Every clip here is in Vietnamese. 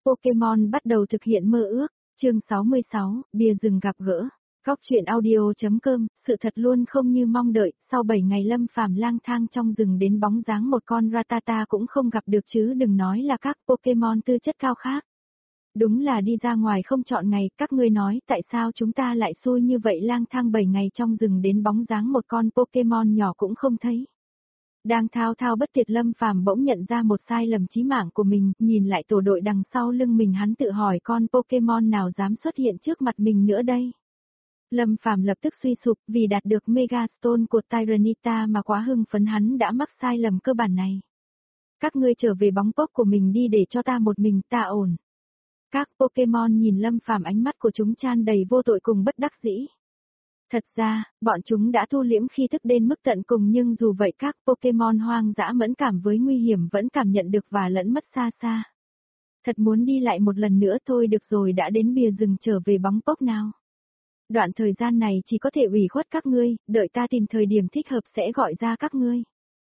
Pokemon bắt đầu thực hiện mơ ước. Chương 66, bìa rừng gặp gỡ. Góc truyện audio.com, sự thật luôn không như mong đợi, sau 7 ngày Lâm Phàm lang thang trong rừng đến bóng dáng một con Rattata cũng không gặp được chứ đừng nói là các Pokemon tư chất cao khác. Đúng là đi ra ngoài không chọn ngày, các ngươi nói tại sao chúng ta lại xui như vậy lang thang 7 ngày trong rừng đến bóng dáng một con Pokemon nhỏ cũng không thấy. Đang thao thao bất tuyệt Lâm Phàm bỗng nhận ra một sai lầm chí mạng của mình, nhìn lại tổ đội đằng sau lưng mình hắn tự hỏi con Pokemon nào dám xuất hiện trước mặt mình nữa đây. Lâm Phàm lập tức suy sụp vì đạt được Mega Stone của Tyranitar mà quá hưng phấn hắn đã mắc sai lầm cơ bản này. Các ngươi trở về bóng pốc của mình đi để cho ta một mình ta ổn. Các Pokemon nhìn Lâm Phàm ánh mắt của chúng tràn đầy vô tội cùng bất đắc dĩ. Thật ra, bọn chúng đã thu liễm khi thức đến mức tận cùng nhưng dù vậy các Pokemon hoang dã mẫn cảm với nguy hiểm vẫn cảm nhận được và lẫn mất xa xa. Thật muốn đi lại một lần nữa thôi được rồi đã đến bìa rừng trở về bóng pốc nào. Đoạn thời gian này chỉ có thể ủy khuất các ngươi, đợi ta tìm thời điểm thích hợp sẽ gọi ra các ngươi.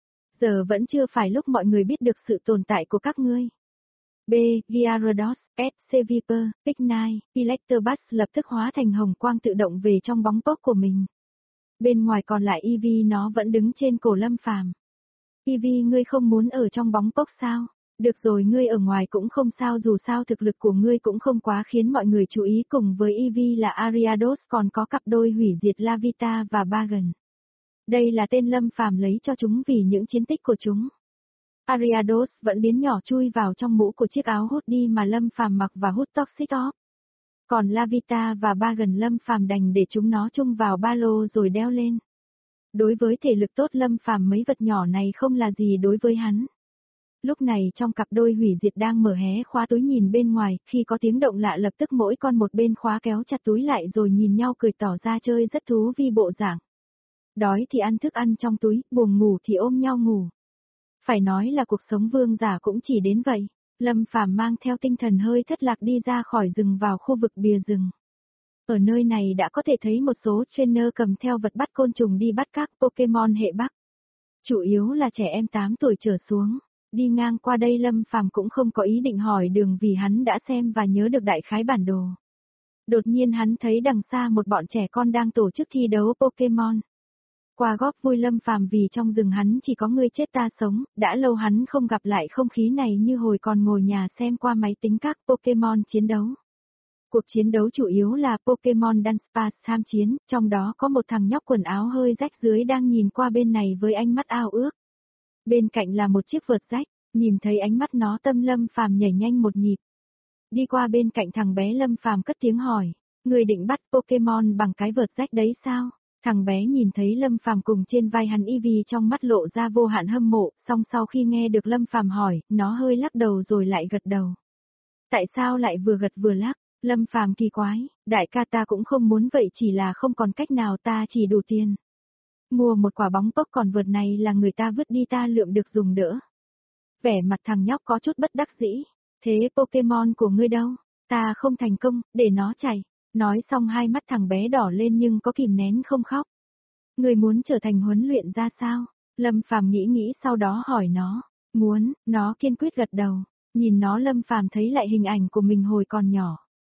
Giờ vẫn chưa phải lúc mọi người biết được sự tồn tại của các ngươi. B. Gyarados, S. Seviper, Pignight, Electabuzz lập tức hóa thành hồng quang tự động về trong bóng pốc của mình. Bên ngoài còn lại Eevee nó vẫn đứng trên cổ Lâm Phàm. Eevee ngươi không muốn ở trong bóng pốc sao? Được rồi ngươi ở ngoài cũng không sao dù sao thực lực của ngươi cũng không quá khiến mọi người chú ý cùng với Eevee là Ariados còn có cặp đôi hủy diệt Lavita và Bagon. Đây là tên Lâm Phàm lấy cho chúng vì những chiến tích của chúng. Ariados vẫn biến nhỏ chui vào trong mũ của chiếc áo hút đi mà Lâm Phàm mặc và hút toxic off. Còn Lavita và Bagon Lâm Phàm đành để chúng nó chung vào ba lô rồi đeo lên. Đối với thể lực tốt Lâm Phàm mấy vật nhỏ này không là gì đối với hắn. Lúc này trong cặp đôi hủy diệt đang mở hé khóa túi nhìn bên ngoài, khi có tiếng động lạ lập tức mỗi con một bên khóa kéo chặt túi lại rồi nhìn nhau cười tỏ ra chơi rất thú vi bộ dạng. Đói thì ăn thức ăn trong túi, buồn ngủ thì ôm nhau ngủ. Phải nói là cuộc sống vương giả cũng chỉ đến vậy. Lâm Phàm mang theo tinh thần hơi thất lạc đi ra khỏi rừng vào khu vực bìa rừng. Ở nơi này đã có thể thấy một số trainer cầm theo vật bắt côn trùng đi bắt các Pokemon hệ Bắc. Chủ yếu là trẻ em 8 tuổi trở xuống. Đi ngang qua đây Lâm Phàm cũng không có ý định hỏi đường vì hắn đã xem và nhớ được đại khái bản đồ. Đột nhiên hắn thấy đằng xa một bọn trẻ con đang tổ chức thi đấu Pokemon. Qua góp vui Lâm Phàm vì trong rừng hắn chỉ có ngươi chết ta sống, đã lâu hắn không gặp lại không khí này như hồi còn ngồi nhà xem qua máy tính các Pokemon chiến đấu. Cuộc chiến đấu chủ yếu là Pokemon Dance Pass tham chiến, trong đó có một thằng nhóc quần áo hơi rách dưới đang nhìn qua bên này với ánh mắt ao ước. Bên cạnh là một chiếc vợt rách, nhìn thấy ánh mắt nó tâm Lâm Phàm nhảy nhanh một nhịp. Đi qua bên cạnh thằng bé Lâm Phàm cất tiếng hỏi, người định bắt Pokemon bằng cái vợt rách đấy sao? Thằng bé nhìn thấy Lâm Phàm cùng trên vai hắn Eevee trong mắt lộ ra vô hạn hâm mộ, song sau khi nghe được Lâm Phàm hỏi, nó hơi lắc đầu rồi lại gật đầu. Tại sao lại vừa gật vừa lắc? Lâm Phàm kỳ quái, đại ca ta cũng không muốn vậy chỉ là không còn cách nào ta chỉ đủ tiền. Mua một quả bóng pốc còn vợt này là người ta vứt đi ta lượm được dùng đỡ. Vẻ mặt thằng nhóc có chút bất đắc dĩ. Thế Pokemon của ngươi đâu? Ta không thành công, để nó chạy. Nói xong hai mắt thằng bé đỏ lên nhưng có kìm nén không khóc. Ngươi muốn trở thành huấn luyện ra sao? Lâm Phàm nghĩ sau đó hỏi nó. Muốn, nó kiên quyết gật đầu. Nhìn nó Lâm Phàm thấy lại hình ảnh của mình hồi còn nhỏ.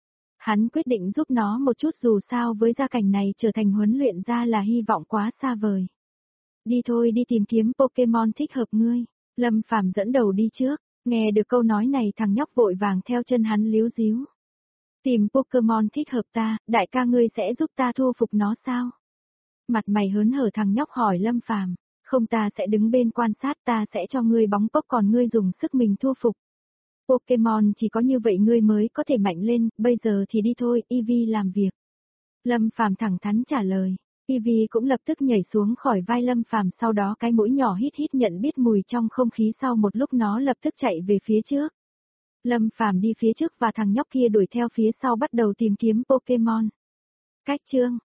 Hắn quyết định giúp nó một chút dù sao với gia cảnh này trở thành huấn luyện ra là hy vọng quá xa vời. Đi thôi đi tìm kiếm Pokemon thích hợp ngươi. Lâm Phàm dẫn đầu đi trước, nghe được câu nói này thằng nhóc vội vàng theo chân hắn líu díu. Tìm Pokemon thích hợp ta, đại ca ngươi sẽ giúp ta thu phục nó sao? Mặt mày hớn hở thằng nhóc hỏi Lâm Phàm, không ta sẽ đứng bên quan sát ta sẽ cho ngươi bóng pốc còn ngươi dùng sức mình thu phục. Pokemon chỉ có như vậy ngươi mới có thể mạnh lên, bây giờ thì đi thôi, Eevee làm việc. Lâm Phàm thẳng thắn trả lời. Eevee cũng lập tức nhảy xuống khỏi vai Lâm Phàm sau đó cái mũi nhỏ hít hít nhận biết mùi trong không khí sau một lúc nó lập tức chạy về phía trước. Lâm Phàm đi phía trước và thằng nhóc kia đuổi theo phía sau bắt đầu tìm kiếm Pokemon. Cách chương